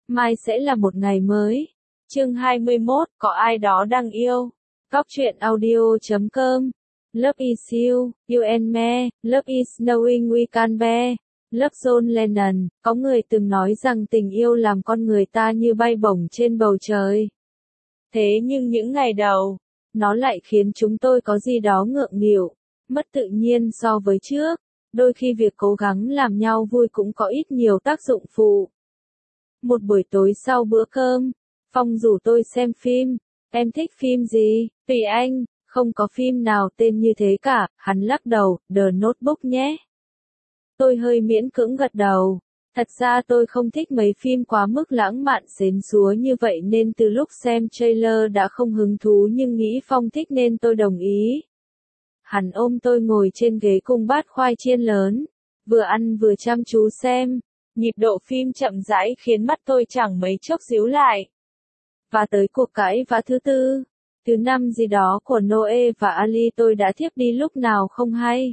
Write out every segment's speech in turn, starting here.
mai sẽ là một ngày mới. Chương 21, có ai đó đang yêu. Góc truyện audio.com. Love is you, you and me, love is knowing we can be. Love John Lennon, có người từng nói rằng tình yêu làm con người ta như bay bổng trên bầu trời. Thế nhưng những ngày đầu, nó lại khiến chúng tôi có gì đó ngượng nghịu, mất tự nhiên so với trước. Đôi khi việc cố gắng làm nhau vui cũng có ít nhiều tác dụng phụ. Một buổi tối sau bữa cơm, Phong rủ tôi xem phim. Em thích phim gì? Tùy anh, không có phim nào tên như thế cả. Hắn lắc đầu, The Notebook nhé. Tôi hơi miễn cưỡng gật đầu. Thật ra tôi không thích mấy phim quá mức lãng mạn xến xúa như vậy nên từ lúc xem trailer đã không hứng thú, nhưng nghĩ Phong thích nên tôi đồng ý. Hắn ôm tôi ngồi trên ghế cùng bát khoai chiên lớn, vừa ăn vừa chăm chú xem. Nhịp độ phim chậm rãi khiến mắt tôi chẳng mấy chốc díu lại. Và tới cuộc cãi vã thứ tư, thứ năm gì đó của Noe và Ali, tôi đã thiếp đi lúc nào không hay.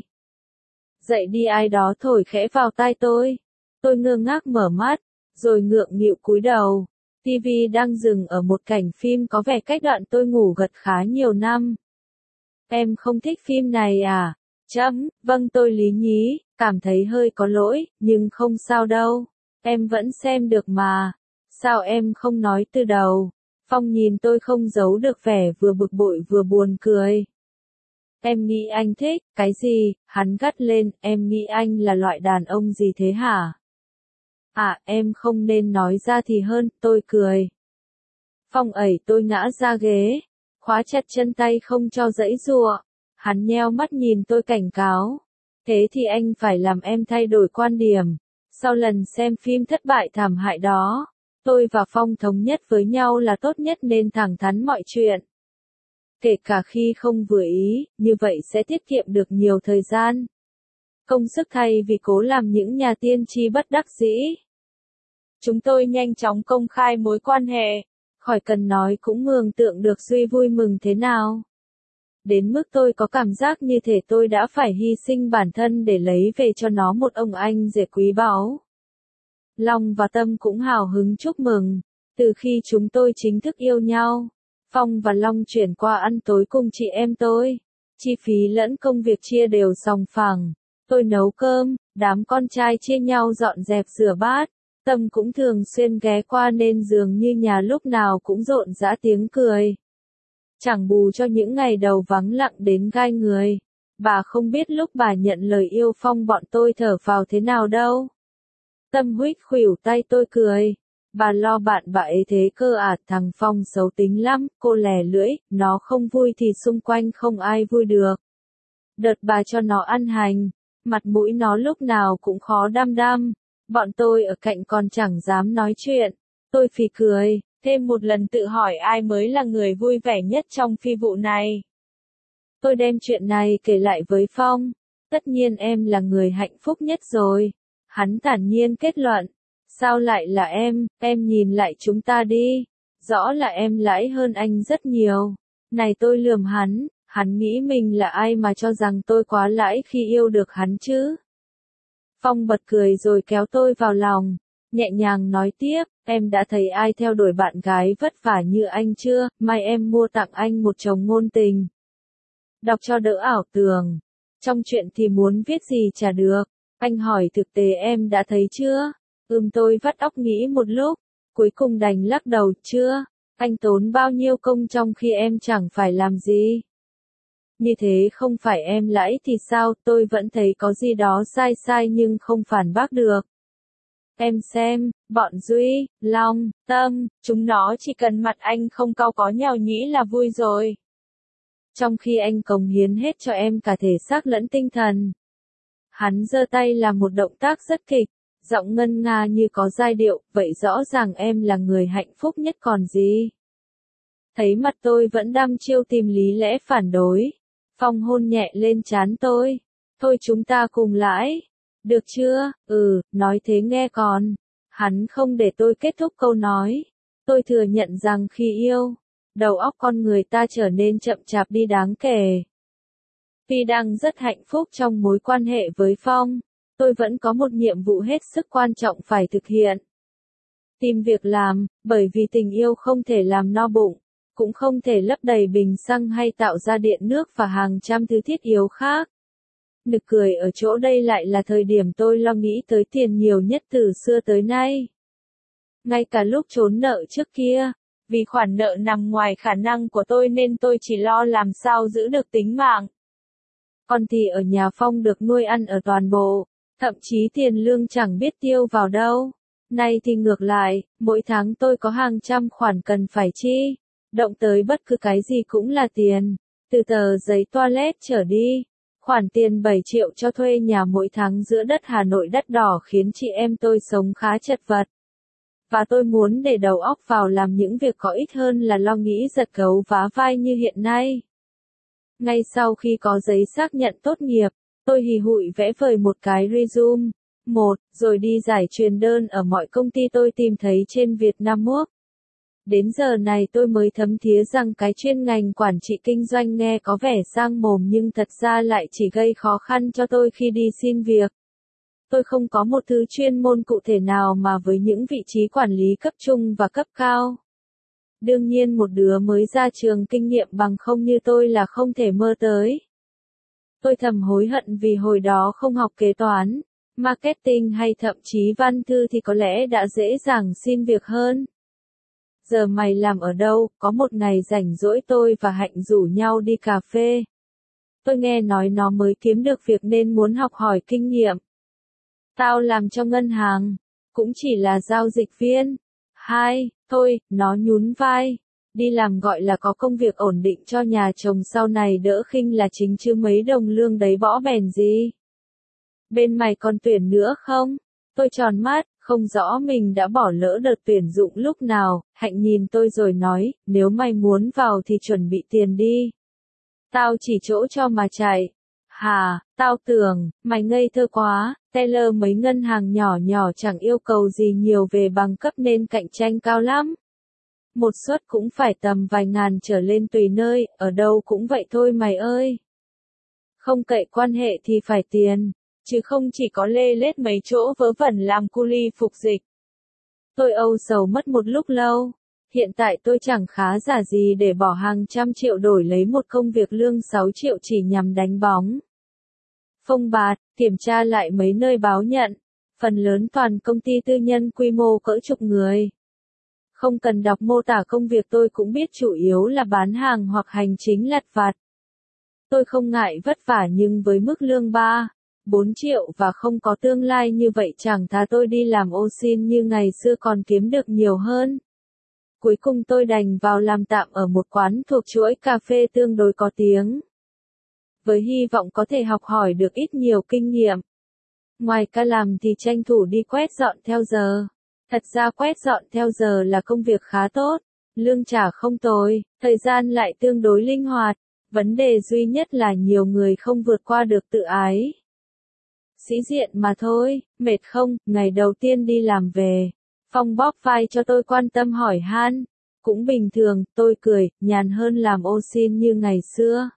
Dậy đi, ai đó thổi khẽ vào tai tôi. Tôi ngơ ngác mở mắt, rồi ngượng nghịu cúi đầu. TV đang dừng ở một cảnh phim có vẻ cách đoạn tôi ngủ gật khá nhiều năm. Em không thích phim này à? Vâng, tôi lý nhí, cảm thấy hơi có lỗi, nhưng không sao đâu. Em vẫn xem được mà. Sao em không nói từ đầu? Phong nhìn tôi không giấu được vẻ vừa bực bội vừa buồn cười. Em nghĩ anh thích cái gì? Hắn gắt lên, em nghĩ anh là loại đàn ông gì thế hả? À, em không nên nói ra thì hơn, tôi cười. Phong ẩy tôi ngã ra ghế, khóa chặt chân tay không cho giãy giụa. Hắn nheo mắt nhìn tôi cảnh cáo. Thế thì anh phải làm em thay đổi quan điểm. Sau lần xem phim thất bại thảm hại đó, tôi và Phong thống nhất với nhau là tốt nhất nên thẳng thắn mọi chuyện. Kể cả khi không vừa ý, như vậy sẽ tiết kiệm được nhiều thời gian. Công sức thay vì cố làm những nhà tiên tri bất đắc dĩ. Chúng tôi nhanh chóng công khai mối quan hệ. Khỏi cần nói cũng mường tượng được Duy vui mừng thế nào. Đến mức tôi có cảm giác như thể tôi đã phải hy sinh bản thân để lấy về cho nó một ông anh rể quý báu. Long và Tâm cũng hào hứng chúc mừng. Từ khi chúng tôi chính thức yêu nhau, Phong và Long chuyển qua ăn tối cùng chị em tôi. Chi phí lẫn công việc chia đều sòng phẳng. Tôi nấu cơm, đám con trai chia nhau dọn dẹp rửa bát. Tâm cũng thường xuyên ghé qua nên dường như nhà lúc nào cũng rộn rã tiếng cười. Chẳng bù cho những ngày đầu vắng lặng đến gai người. Bà không biết lúc bà nhận lời yêu Phong bọn tôi thở phào thế nào đâu. Tâm huých khuỷu tay tôi cười. Bà lo bạn bà ấy thế cơ à? Thằng Phong xấu tính lắm, cô lè lưỡi, nó không vui thì xung quanh không ai vui được. Đợt bà cho nó ăn hành, mặt mũi nó lúc nào cũng khó đăm đăm. Bọn tôi ở cạnh còn chẳng dám nói chuyện. Tôi phì cười, thêm một lần tự hỏi ai mới là người vui vẻ nhất trong phi vụ này. Tôi đem chuyện này kể lại với Phong. Tất nhiên em là người hạnh phúc nhất rồi. Hắn thản nhiên kết luận. Sao lại là em nhìn lại chúng ta đi. Rõ là em lãi hơn anh rất nhiều. Này, tôi lườm hắn nghĩ mình là ai mà cho rằng tôi quá lãi khi yêu được hắn chứ. Phong bật cười rồi kéo tôi vào lòng, nhẹ nhàng nói tiếp, em đã thấy ai theo đuổi bạn gái vất vả như anh chưa? Mai em mua tặng anh một chồng ngôn tình. Đọc cho đỡ ảo tưởng. Trong chuyện thì muốn viết gì chả được. Anh hỏi thực tế em đã thấy chưa? Tôi vắt óc nghĩ một lúc, cuối cùng đành lắc đầu, chưa. Anh tốn bao nhiêu công trong khi em chẳng phải làm gì. Như thế không phải em lãi thì sao? Tôi vẫn thấy có gì đó sai sai nhưng không phản bác được. Em xem, bọn Duy, Long, Tâm, chúng nó chỉ cần mặt anh không cau có nhàu nhĩ là vui rồi. Trong khi anh cống hiến hết cho em cả thể xác lẫn tinh thần. Hắn giơ tay làm một động tác rất kịch, giọng ngân nga như có giai điệu, vậy rõ ràng em là người hạnh phúc nhất còn gì. Thấy mặt tôi vẫn đăm chiêu tìm lý lẽ phản đối. Phong hôn nhẹ lên trán tôi. Thôi chúng ta cùng lãi. Được chưa? Nói thế nghe còn. Hắn không để tôi kết thúc câu nói. Tôi thừa nhận rằng khi yêu, đầu óc con người ta trở nên chậm chạp đi đáng kể. Tuy đang rất hạnh phúc trong mối quan hệ với Phong, tôi vẫn có một nhiệm vụ hết sức quan trọng phải thực hiện. Tìm việc làm, bởi vì tình yêu không thể làm no bụng, cũng không thể lấp đầy bình xăng hay tạo ra điện nước và hàng trăm thứ thiết yếu khác. Nực cười ở chỗ đây lại là thời điểm tôi lo nghĩ tới tiền nhiều nhất từ xưa tới nay. Ngay cả lúc trốn nợ trước kia, vì khoản nợ nằm ngoài khả năng của tôi nên tôi chỉ lo làm sao giữ được tính mạng. Còn thì ở nhà Phong được nuôi ăn ở toàn bộ, thậm chí tiền lương chẳng biết tiêu vào đâu. Nay thì ngược lại, mỗi tháng tôi có hàng trăm khoản cần phải chi. Động tới bất cứ cái gì cũng là tiền. Từ tờ giấy toilet trở đi. Khoản tiền 7 triệu cho thuê nhà mỗi tháng giữa đất Hà Nội đắt đỏ khiến chị em tôi sống khá chật vật. Và tôi muốn để đầu óc vào làm những việc có ích hơn là lo nghĩ giật gấu vá vai như hiện nay. Ngay sau khi có giấy xác nhận tốt nghiệp, tôi hì hụi vẽ vời một cái resume, rồi đi giải truyền đơn ở mọi công ty tôi tìm thấy trên Vietnamworks. Đến giờ này tôi mới thấm thía rằng cái chuyên ngành quản trị kinh doanh nghe có vẻ sang mồm nhưng thật ra lại chỉ gây khó khăn cho tôi khi đi xin việc. Tôi không có một thứ chuyên môn cụ thể nào mà với những vị trí quản lý cấp trung và cấp cao. Đương nhiên một đứa mới ra trường kinh nghiệm bằng không như tôi là không thể mơ tới. Tôi thầm hối hận vì hồi đó không học kế toán, marketing hay thậm chí văn thư thì có lẽ đã dễ dàng xin việc hơn. Giờ mày làm ở đâu? Có một ngày rảnh rỗi tôi và Hạnh rủ nhau đi cà phê. Tôi nghe nói nó mới kiếm được việc nên muốn học hỏi kinh nghiệm. Tao làm cho ngân hàng, cũng chỉ là giao dịch viên. Nó nhún vai. Đi làm gọi là có công việc ổn định cho nhà chồng sau này đỡ khinh là chính chứ mấy đồng lương đấy bỏ bèn gì. Bên mày còn tuyển nữa không? Tôi tròn mắt, không rõ mình đã bỏ lỡ đợt tuyển dụng lúc nào. Hạnh nhìn tôi rồi nói, nếu mày muốn vào thì chuẩn bị tiền đi. Tao chỉ chỗ cho mà chạy. Hà, tao tưởng, mày ngây thơ quá, Teller mấy ngân hàng nhỏ nhỏ chẳng yêu cầu gì nhiều về bằng cấp nên cạnh tranh cao lắm. Một suất cũng phải tầm vài ngàn trở lên tùy nơi, ở đâu cũng vậy thôi mày ơi. Không cậy quan hệ thì phải tiền, chứ không chỉ có lê lết mấy chỗ vớ vẩn làm cu li phục dịch. Tôi âu sầu mất một lúc lâu. Hiện tại tôi chẳng khá giả gì để bỏ hàng trăm triệu đổi lấy một công việc lương 6 triệu chỉ nhằm đánh bóng. Phông bạt, kiểm tra lại mấy nơi báo nhận. Phần lớn toàn công ty tư nhân quy mô cỡ chục người. Không cần đọc mô tả công việc tôi cũng biết chủ yếu là bán hàng hoặc hành chính lặt vặt. Tôi không ngại vất vả nhưng với mức lương 3-4 triệu và không có tương lai như vậy chẳng thà tôi đi làm ô xin như ngày xưa còn kiếm được nhiều hơn. Cuối cùng tôi đành vào làm tạm ở một quán thuộc chuỗi cà phê tương đối có tiếng. Với hy vọng có thể học hỏi được ít nhiều kinh nghiệm. Ngoài ca làm thì tranh thủ đi quét dọn theo giờ. Thật ra quét dọn theo giờ là công việc khá tốt, lương trả không tồi, thời gian lại tương đối linh hoạt. Vấn đề duy nhất là nhiều người không vượt qua được tự ái. Sĩ diện mà thôi, mệt không? Ngày đầu tiên đi làm về. Phong bóp vai cho tôi quan tâm hỏi han. Cũng bình thường, tôi cười, nhàn hơn làm ô xin như ngày xưa.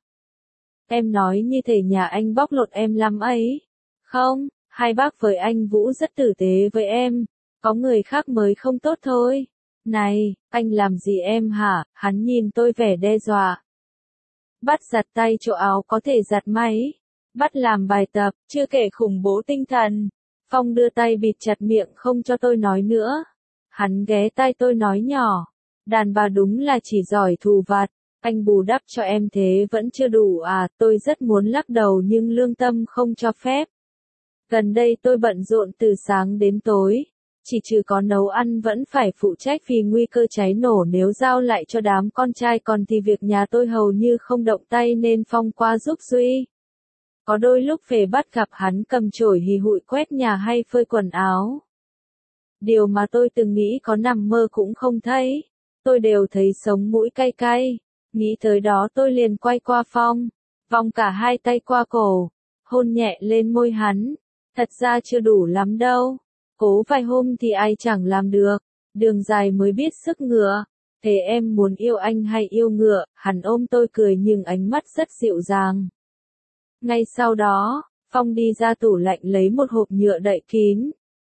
Em nói như thể nhà anh bóc lột em lắm ấy. Không, hai bác với anh Vũ rất tử tế với em. Có người khác mới không tốt thôi. Này, anh làm gì em hả? Hắn nhìn tôi vẻ đe dọa. Bắt giặt tay chỗ áo có thể giặt máy. Bắt làm bài tập, chưa kể khủng bố tinh thần. Phong đưa tay bịt chặt miệng không cho tôi nói nữa. Hắn ghé tai tôi nói nhỏ. Đàn bà đúng là chỉ giỏi thù vặt. Anh bù đắp cho em thế vẫn chưa đủ à? Tôi rất muốn lắc đầu nhưng lương tâm không cho phép. Gần đây tôi bận rộn từ sáng đến tối. Chỉ trừ có nấu ăn vẫn phải phụ trách vì nguy cơ cháy nổ nếu giao lại cho đám con trai còn thì việc nhà tôi hầu như không động tay nên Phong qua giúp Duy. Có đôi lúc về bắt gặp hắn cầm chổi hì hụi quét nhà hay phơi quần áo. Điều mà tôi từng nghĩ có nằm mơ cũng không thấy. Tôi đều thấy sống mũi cay cay. Nghĩ tới đó tôi liền quay qua Phong. Vòng cả hai tay qua cổ. Hôn nhẹ lên môi hắn. Thật ra chưa đủ lắm đâu. Cố vài hôm thì ai chẳng làm được. Đường dài mới biết sức ngựa. Thế em muốn yêu anh hay yêu ngựa? Hắn ôm tôi cười nhưng ánh mắt rất dịu dàng. Ngay sau đó, Phong đi ra tủ lạnh lấy một hộp nhựa đậy kín.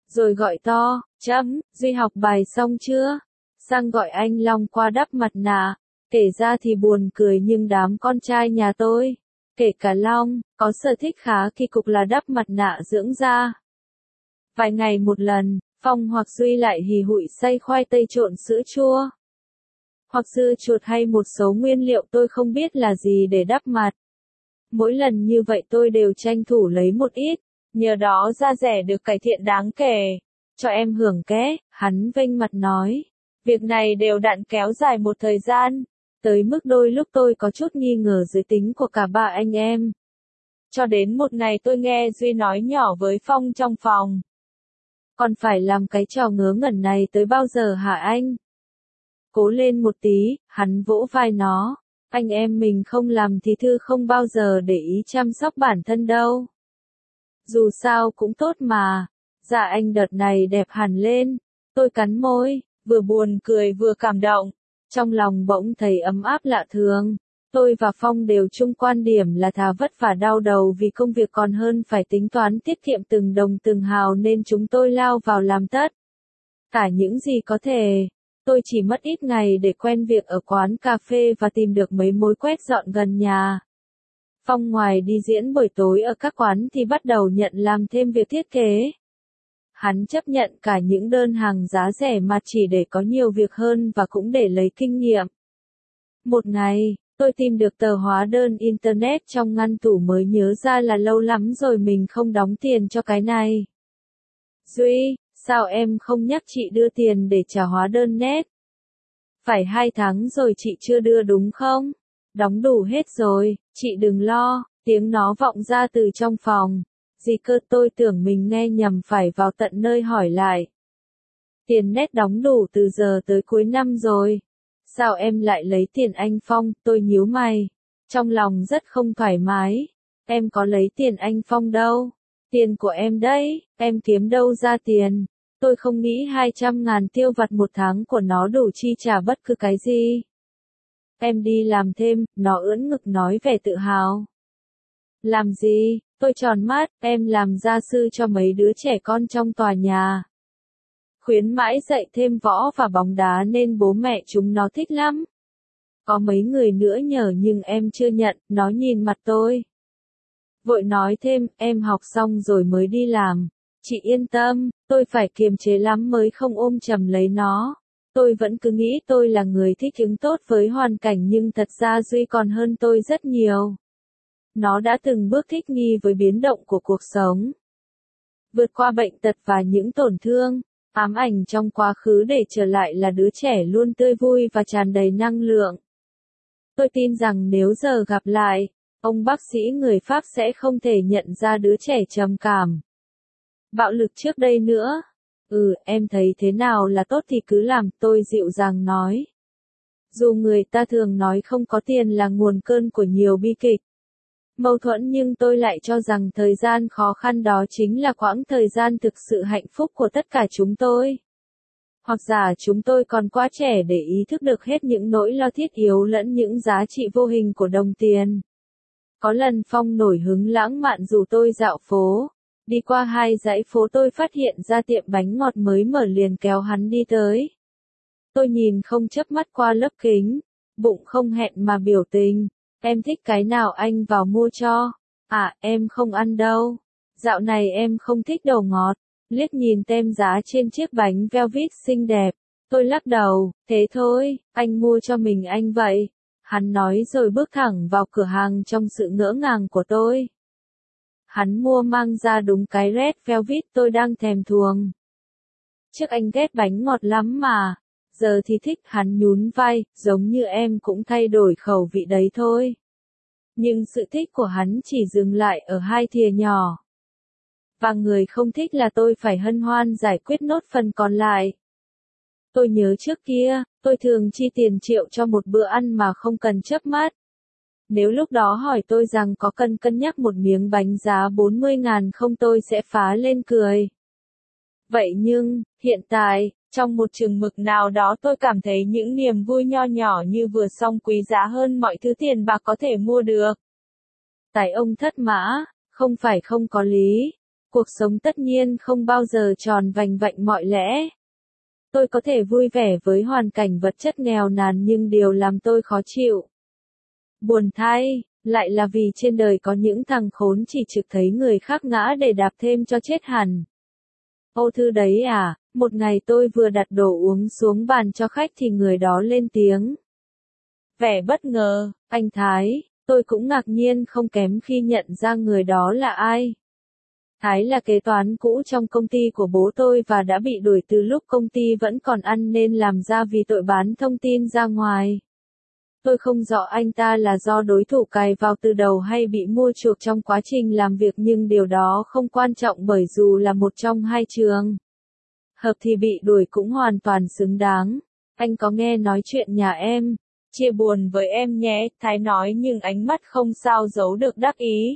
Rồi gọi to, Duy học bài xong chưa? Sang gọi anh Long qua đắp mặt nạ. Kể ra thì buồn cười nhưng đám con trai nhà tôi, kể cả Long, có sở thích khá kỳ cục là đắp mặt nạ dưỡng da. Vài ngày một lần, Phong hoặc Duy lại hì hụi xay khoai tây trộn sữa chua. Hoặc dưa chuột hay một số nguyên liệu tôi không biết là gì để đắp mặt. Mỗi lần như vậy tôi đều tranh thủ lấy một ít, nhờ đó da rẻ được cải thiện đáng kể. Cho em hưởng ké, hắn vênh mặt nói. Việc này đều đặn kéo dài một thời gian, tới mức đôi lúc tôi có chút nghi ngờ giới tính của cả ba anh em. Cho đến một ngày tôi nghe Duy nói nhỏ với Phong trong phòng. Còn phải làm cái trò ngớ ngẩn này tới bao giờ hả anh? Cố lên một tí, hắn vỗ vai nó. Anh em mình không làm thì Thư không bao giờ để ý chăm sóc bản thân đâu. Dù sao cũng tốt mà. Dạ anh đợt này đẹp hẳn lên. Tôi cắn môi, vừa buồn cười vừa cảm động. Trong lòng bỗng thấy ấm áp lạ thường. Tôi và Phong đều chung quan điểm là thà vất vả đau đầu vì công việc còn hơn phải tính toán tiết kiệm từng đồng từng hào nên chúng tôi lao vào làm tất. Cả những gì có thể. Tôi chỉ mất ít ngày để quen việc ở quán cà phê và tìm được mấy mối quét dọn gần nhà. Phong ngoài đi diễn buổi tối ở các quán thì bắt đầu nhận làm thêm việc thiết kế. Hắn chấp nhận cả những đơn hàng giá rẻ mà chỉ để có nhiều việc hơn và cũng để lấy kinh nghiệm. Một ngày, tôi tìm được tờ hóa đơn Internet trong ngăn tủ mới nhớ ra là lâu lắm rồi mình không đóng tiền cho cái này. Duy, sao em không nhắc chị đưa tiền để trả hóa đơn net? Phải 2 tháng rồi chị chưa đưa đúng không? Đóng đủ hết rồi, chị đừng lo, tiếng nó vọng ra từ trong phòng. Gì cơ, tôi tưởng mình nghe nhầm phải vào tận nơi hỏi lại. Tiền net đóng đủ từ giờ tới cuối năm rồi. Sao em lại lấy tiền anh Phong? Tôi nhíu mày. Trong lòng rất không thoải mái. Em có lấy tiền anh Phong đâu. Tiền của em đấy, em kiếm đâu ra tiền. Tôi không nghĩ 200.000 tiêu vặt một tháng của nó đủ chi trả bất cứ cái gì. Em đi làm thêm, nó ưỡn ngực nói vẻ tự hào. Làm gì? Tôi tròn mắt, em làm gia sư cho mấy đứa trẻ con trong tòa nhà. Khuyến mãi dạy thêm võ và bóng đá nên bố mẹ chúng nó thích lắm. Có mấy người nữa nhờ nhưng em chưa nhận, nó nhìn mặt tôi. Vội nói thêm, em học xong rồi mới đi làm. Chị yên tâm, tôi phải kiềm chế lắm mới không ôm chầm lấy nó. Tôi vẫn cứ nghĩ tôi là người thích ứng tốt với hoàn cảnh nhưng thật ra Duy còn hơn tôi rất nhiều. Nó đã từng bước thích nghi với biến động của cuộc sống. Vượt qua bệnh tật và những tổn thương, ám ảnh trong quá khứ để trở lại là đứa trẻ luôn tươi vui và tràn đầy năng lượng. Tôi tin rằng nếu giờ gặp lại, ông bác sĩ người Pháp sẽ không thể nhận ra đứa trẻ trầm cảm, bạo lực trước đây nữa. Em thấy thế nào là tốt thì cứ làm, tôi dịu dàng nói. Dù người ta thường nói không có tiền là nguồn cơn của nhiều bi kịch, mâu thuẫn nhưng tôi lại cho rằng thời gian khó khăn đó chính là quãng thời gian thực sự hạnh phúc của tất cả chúng tôi. Hoặc giả chúng tôi còn quá trẻ để ý thức được hết những nỗi lo thiết yếu lẫn những giá trị vô hình của đồng tiền. Có lần Phong nổi hứng lãng mạn rủ tôi dạo phố. Đi qua 2 dãy phố tôi phát hiện ra tiệm bánh ngọt mới mở liền kéo hắn đi tới. Tôi nhìn không chớp mắt qua lớp kính, bụng không hẹn mà biểu tình. Em thích cái nào anh vào mua cho. Em không ăn đâu. Dạo này em không thích đồ ngọt. Liếc nhìn tem giá trên chiếc bánh velvet xinh đẹp. Tôi lắc đầu, thế thôi, anh mua cho mình anh vậy. Hắn nói rồi bước thẳng vào cửa hàng trong sự ngỡ ngàng của tôi. Hắn mua mang ra đúng cái red velvet tôi đang thèm thuồng. Trước anh ghét bánh ngọt lắm mà. Giờ thì thích, hắn nhún vai, giống như em cũng thay đổi khẩu vị đấy thôi. Nhưng sự thích của hắn chỉ dừng lại ở 2 thìa nhỏ. Và người không thích là tôi phải hân hoan giải quyết nốt phần còn lại. Tôi nhớ trước kia, tôi thường chi tiền triệu cho một bữa ăn mà không cần chớp mắt. Nếu lúc đó hỏi tôi rằng có cần cân nhắc một miếng bánh giá 40.000 không tôi sẽ phá lên cười. Vậy nhưng, hiện tại, trong một chừng mực nào đó tôi cảm thấy những niềm vui nho nhỏ như vừa xong quý giá hơn mọi thứ tiền bạc có thể mua được. Tài ông thất mã, không phải không có lý. Cuộc sống tất nhiên không bao giờ tròn vành vạnh mọi lẽ. Tôi có thể vui vẻ với hoàn cảnh vật chất nghèo nàn nhưng điều làm tôi khó chịu. Buồn thay, lại là vì trên đời có những thằng khốn chỉ trực thấy người khác ngã để đạp thêm cho chết hẳn. Ô thư đấy à, một ngày tôi vừa đặt đồ uống xuống bàn cho khách thì người đó lên tiếng. Vẻ bất ngờ, anh Thái, tôi cũng ngạc nhiên không kém khi nhận ra người đó là ai. Thái là kế toán cũ trong công ty của bố tôi và đã bị đuổi từ lúc công ty vẫn còn ăn nên làm ra vì tội bán thông tin ra ngoài. Tôi không rõ anh ta là do đối thủ cài vào từ đầu hay bị mua chuộc trong quá trình làm việc nhưng điều đó không quan trọng bởi dù là một trong hai trường hợp thì bị đuổi cũng hoàn toàn xứng đáng. Anh có nghe nói chuyện nhà em? Chia buồn với em nhé, Thái nói nhưng ánh mắt không sao giấu được đắc ý.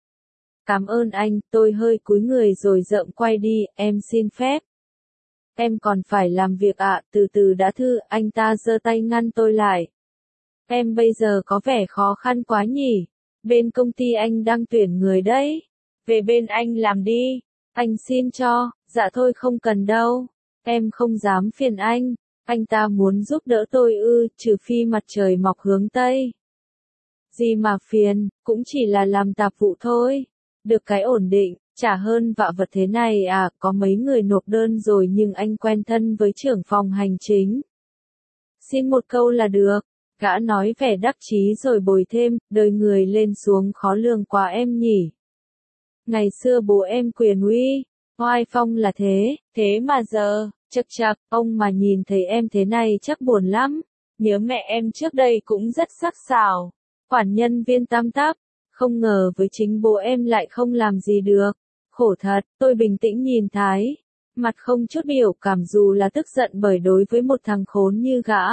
Cảm ơn anh, tôi hơi cúi người rồi rợm quay đi, em xin phép. Em còn phải làm việc ạ, từ từ đã thư, anh ta giơ tay ngăn tôi lại. Em bây giờ có vẻ khó khăn quá nhỉ, bên công ty anh đang tuyển người đấy. Về bên anh làm đi, anh xin cho, dạ thôi không cần đâu, em không dám phiền anh ta muốn giúp đỡ tôi ư, trừ phi mặt trời mọc hướng Tây. Gì mà phiền, cũng chỉ là làm tạp vụ thôi. Được cái ổn định, chả hơn vạ vật thế này à, có mấy người nộp đơn rồi nhưng anh quen thân với trưởng phòng hành chính. Xin một câu là được, gã nói vẻ đắc chí rồi bồi thêm, đời người lên xuống khó lường quá em nhỉ. Ngày xưa bố em quyền uy, oai phong là thế mà giờ, chậc chậc, ông mà nhìn thấy em thế này chắc buồn lắm. Nhớ mẹ em trước đây cũng rất sắc sảo, quản nhân viên tam táp. Không ngờ với chính bố em lại không làm gì được. Khổ thật, tôi bình tĩnh nhìn Thái. Mặt không chút biểu cảm dù là tức giận bởi đối với một thằng khốn như gã.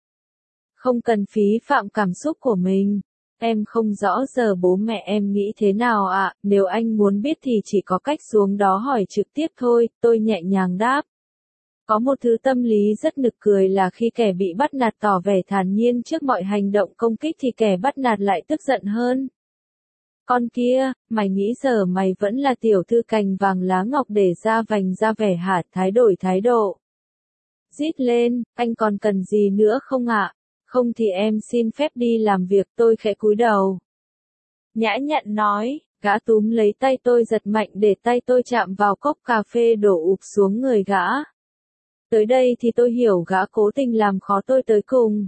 Không cần phí phạm cảm xúc của mình. Em không rõ giờ bố mẹ em nghĩ thế nào ạ, nếu anh muốn biết thì chỉ có cách xuống đó hỏi trực tiếp thôi, tôi nhẹ nhàng đáp. Có một thứ tâm lý rất nực cười là khi kẻ bị bắt nạt tỏ vẻ thản nhiên trước mọi hành động công kích thì kẻ bắt nạt lại tức giận hơn. Con kia, mày nghĩ giờ mày vẫn là tiểu thư cành vàng lá ngọc để ra vành ra vẻ hả? Thái đổi thái độ. Rít lên, anh còn cần gì nữa không ạ? Không thì em xin phép đi làm việc, tôi khẽ cúi đầu. Nhã nhặn nói, gã túm lấy tay tôi giật mạnh để tay tôi chạm vào cốc cà phê đổ ụp xuống người gã. Tới đây thì tôi hiểu gã cố tình làm khó tôi tới cùng.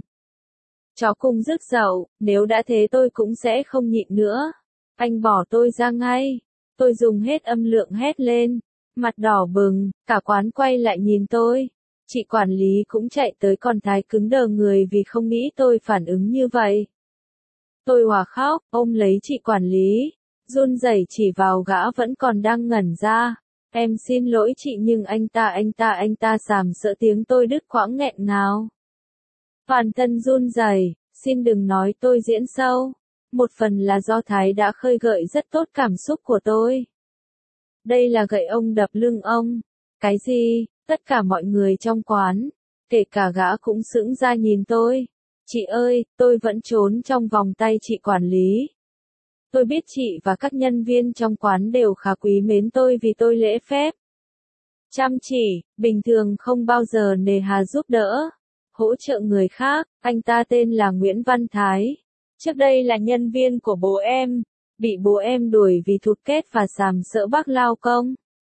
Chó cùng rước dậu, nếu đã thế tôi cũng sẽ không nhịn nữa. Anh bỏ tôi ra ngay. Tôi dùng hết âm lượng hét lên. Mặt đỏ bừng, cả quán quay lại nhìn tôi. Chị quản lý cũng chạy tới còn Thái cứng đờ người vì không nghĩ tôi phản ứng như vậy. Tôi òa khóc, ôm lấy chị quản lý. Run rẩy chỉ vào gã vẫn còn đang ngẩn ra. Em xin lỗi chị nhưng anh ta sàm sỡ tiếng tôi đứt quãng nghẹn ngào. Toàn thân run rẩy, xin đừng nói tôi diễn sâu. Một phần là do Thái đã khơi gợi rất tốt cảm xúc của tôi. Đây là gậy ông đập lưng ông. Cái gì? Tất cả mọi người trong quán, kể cả gã cũng sững ra nhìn tôi. Chị ơi, tôi vẫn trốn trong vòng tay chị quản lý. Tôi biết chị và các nhân viên trong quán đều khá quý mến tôi vì tôi lễ phép. Chăm chỉ, bình thường không bao giờ nề hà giúp đỡ, hỗ trợ người khác. Anh ta tên là Nguyễn Văn Thái. Trước đây là nhân viên của bố em, bị bố em đuổi vì thụt kết và sàm sỡ bác lao công.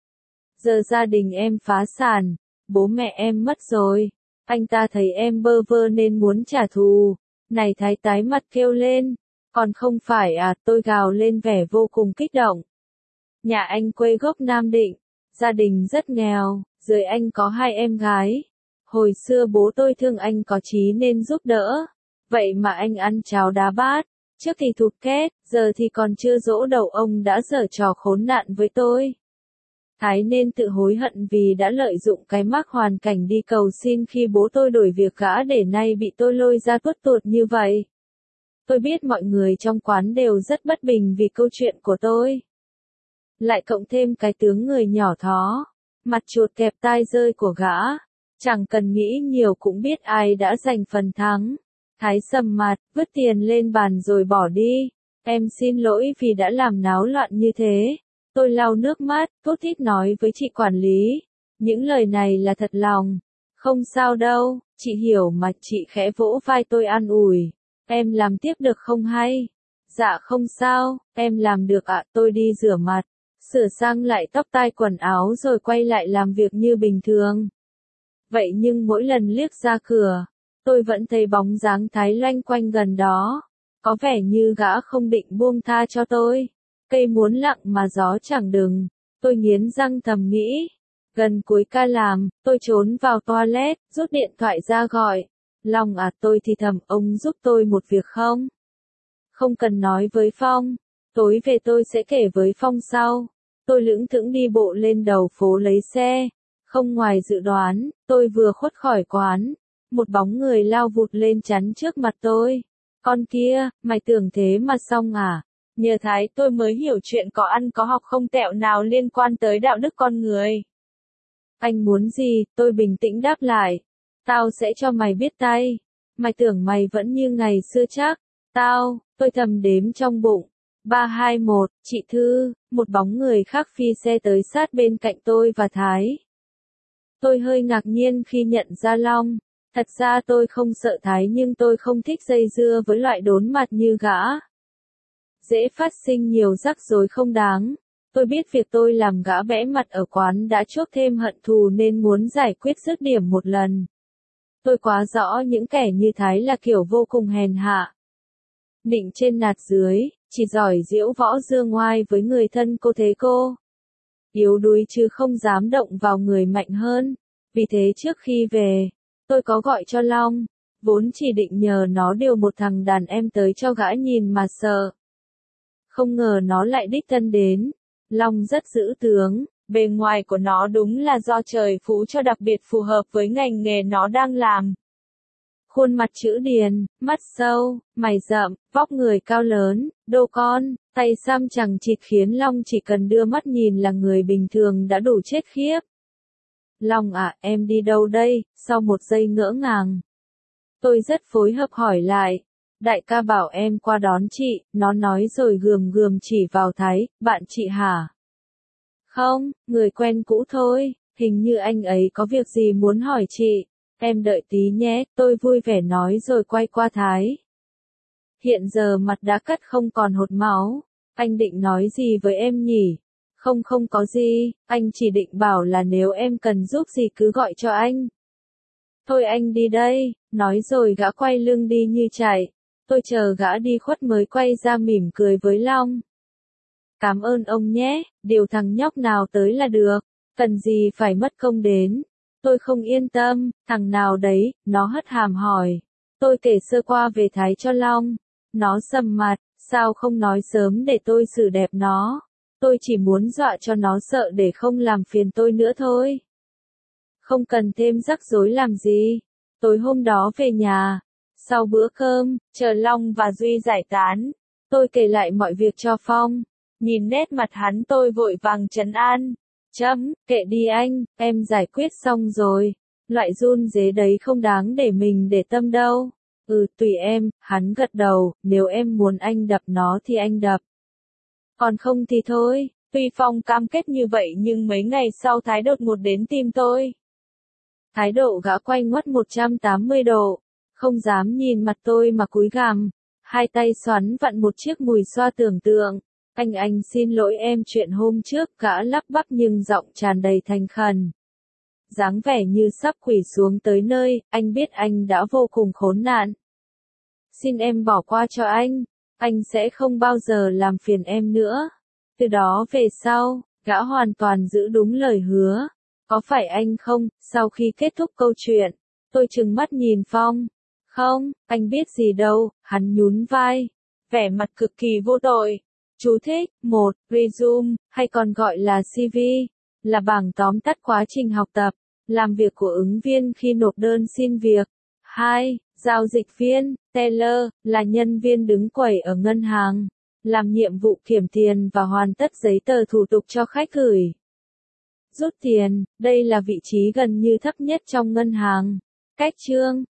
Giờ gia đình em phá sản, bố mẹ em mất rồi. Anh ta thấy em bơ vơ nên muốn trả thù. Này Thái tái mặt kêu lên. Còn không phải à, tôi gào lên vẻ vô cùng kích động. Nhà anh quê gốc Nam Định, gia đình rất nghèo, dưới anh có 2 em gái. Hồi xưa bố tôi thương anh có chí nên giúp đỡ. Vậy mà anh ăn cháo đá bát, trước thì thụt kết, giờ thì còn chưa dỗ đầu ông đã giở trò khốn nạn với tôi. Thái nên tự hối hận vì đã lợi dụng cái mác hoàn cảnh đi cầu xin khi bố tôi đổi việc gã để nay bị tôi lôi ra tuốt tuột như vậy. Tôi biết mọi người trong quán đều rất bất bình vì câu chuyện của tôi. Lại cộng thêm cái tướng người nhỏ thó, mặt chuột kẹp tai rơi của gã. Chẳng cần nghĩ nhiều cũng biết ai đã giành phần thắng. Thái sầm mặt, vứt tiền lên bàn rồi bỏ đi. Em xin lỗi vì đã làm náo loạn như thế. Tôi lau nước mắt, thút thít nói với chị quản lý. Những lời này là thật lòng. Không sao đâu, chị hiểu mà. Chị khẽ vỗ vai tôi an ủi. Em làm tiếp được không hay? Dạ không sao, em làm được ạ. Tôi đi rửa mặt, sửa sang lại tóc tai quần áo rồi quay lại làm việc như bình thường. Vậy nhưng mỗi lần liếc ra cửa, tôi vẫn thấy bóng dáng Thái loanh quanh gần đó. Có vẻ như gã không định buông tha cho tôi. Cây muốn lặng mà gió chẳng đừng. Tôi nghiến răng thầm nghĩ. Gần cuối ca làm, tôi trốn vào toilet, rút điện thoại ra gọi. Long à, tôi thì thầm, ông giúp tôi một việc không? Không cần nói với Phong. Tối về tôi sẽ kể với Phong sau. Tôi lững thững đi bộ lên đầu phố lấy xe. Không ngoài dự đoán, tôi vừa khuất khỏi quán. Một bóng người lao vụt lên chắn trước mặt tôi. Con kia, mày tưởng thế mà xong à? Nhờ Thái tôi mới hiểu chuyện có ăn có học không tẹo nào liên quan tới đạo đức con người. Anh muốn gì? Tôi bình tĩnh đáp lại. Tao sẽ cho mày biết tay. Mày tưởng mày vẫn như ngày xưa chắc. Tôi thầm đếm trong bụng. 3, 2, 1, chị Thư, một bóng người khác phi xe tới sát bên cạnh tôi và Thái. Tôi hơi ngạc nhiên khi nhận ra Long. Thật ra tôi không sợ Thái nhưng tôi không thích dây dưa với loại đốn mặt như gã. Dễ phát sinh nhiều rắc rối không đáng. Tôi biết việc tôi làm gã bẽ mặt ở quán đã chuốc thêm hận thù nên muốn giải quyết dứt điểm một lần. Tôi quá rõ những kẻ như Thái là kiểu vô cùng hèn hạ. Nịnh trên nạt dưới, chỉ giỏi diễu võ dương ngoai với người thân cô thế cô. Yếu đuối chứ không dám động vào người mạnh hơn. Vì thế trước khi về, tôi có gọi cho Long. Vốn chỉ định nhờ nó điều một thằng đàn em tới cho gã nhìn mà sợ. Không ngờ nó lại đích thân đến. Long rất dữ tướng, bề ngoài của nó đúng là do trời phú cho đặc biệt phù hợp với ngành nghề nó đang làm. Khuôn mặt chữ điền, mắt sâu, mày rậm, vóc người cao lớn, đô con, tay xăm chằng chịt khiến Long chỉ cần đưa mắt nhìn là người bình thường đã đủ chết khiếp. Long à, em đi đâu đây? Sau một giây ngỡ ngàng, tôi rất phối hợp hỏi lại. Đại ca bảo em qua đón chị, nó nói rồi gườm gườm chỉ vào Thái, bạn chị hả? Không, người quen cũ thôi, hình như anh ấy có việc gì muốn hỏi chị. Em đợi tí nhé, tôi vui vẻ nói rồi quay qua Thái. Hiện giờ mặt đã cắt không còn hột máu, anh định nói gì với em nhỉ? Không có gì, anh chỉ định bảo là nếu em cần giúp gì cứ gọi cho anh. Thôi anh đi đây, nói rồi gã quay lưng đi như chạy. Tôi chờ gã đi khuất mới quay ra mỉm cười với Long. Cảm ơn ông nhé, điều thằng nhóc nào tới là được, cần gì phải mất công đến. Tôi không yên tâm, thằng nào đấy, nó hất hàm hỏi. Tôi kể sơ qua về Thái cho Long. Nó sầm mặt, sao không nói sớm để tôi xử đẹp nó. Tôi chỉ muốn dọa cho nó sợ để không làm phiền tôi nữa thôi. Không cần thêm rắc rối làm gì. Tối hôm đó về nhà. Sau bữa cơm, chờ Long và Duy giải tán. Tôi kể lại mọi việc cho Phong. Nhìn nét mặt hắn tôi vội vàng trấn an. Kệ đi anh, em giải quyết xong rồi. Loại run rế đấy không đáng để mình để tâm đâu. Tùy em, hắn gật đầu, nếu em muốn anh đập nó thì anh đập. Còn không thì thôi, tuy Phong cam kết như vậy nhưng mấy ngày sau Thái đột ngột đến tìm tôi. Thái độ gã quay ngoắt 180 độ, không dám nhìn mặt tôi mà cúi gằm, hai tay xoắn vặn một chiếc mùi xoa tưởng tượng. Anh xin lỗi em chuyện hôm trước, gã lắp bắp nhưng giọng tràn đầy thành khẩn. Dáng vẻ như sắp quỳ xuống tới nơi, anh biết anh đã vô cùng khốn nạn. Xin em bỏ qua cho anh sẽ không bao giờ làm phiền em nữa. Từ đó về sau, gã hoàn toàn giữ đúng lời hứa. Có phải anh không? Sau khi kết thúc câu chuyện, tôi trừng mắt nhìn Phong. Không, anh biết gì đâu, hắn nhún vai. Vẻ mặt cực kỳ vô tội. Chú thích, 1. Resume, hay còn gọi là CV, là bảng tóm tắt quá trình học tập, làm việc của ứng viên khi nộp đơn xin việc. 2. Giao dịch viên, teller, là nhân viên đứng quầy ở ngân hàng, làm nhiệm vụ kiểm tiền và hoàn tất giấy tờ thủ tục cho khách gửi. Rút tiền, đây là vị trí gần như thấp nhất trong ngân hàng. Cách chương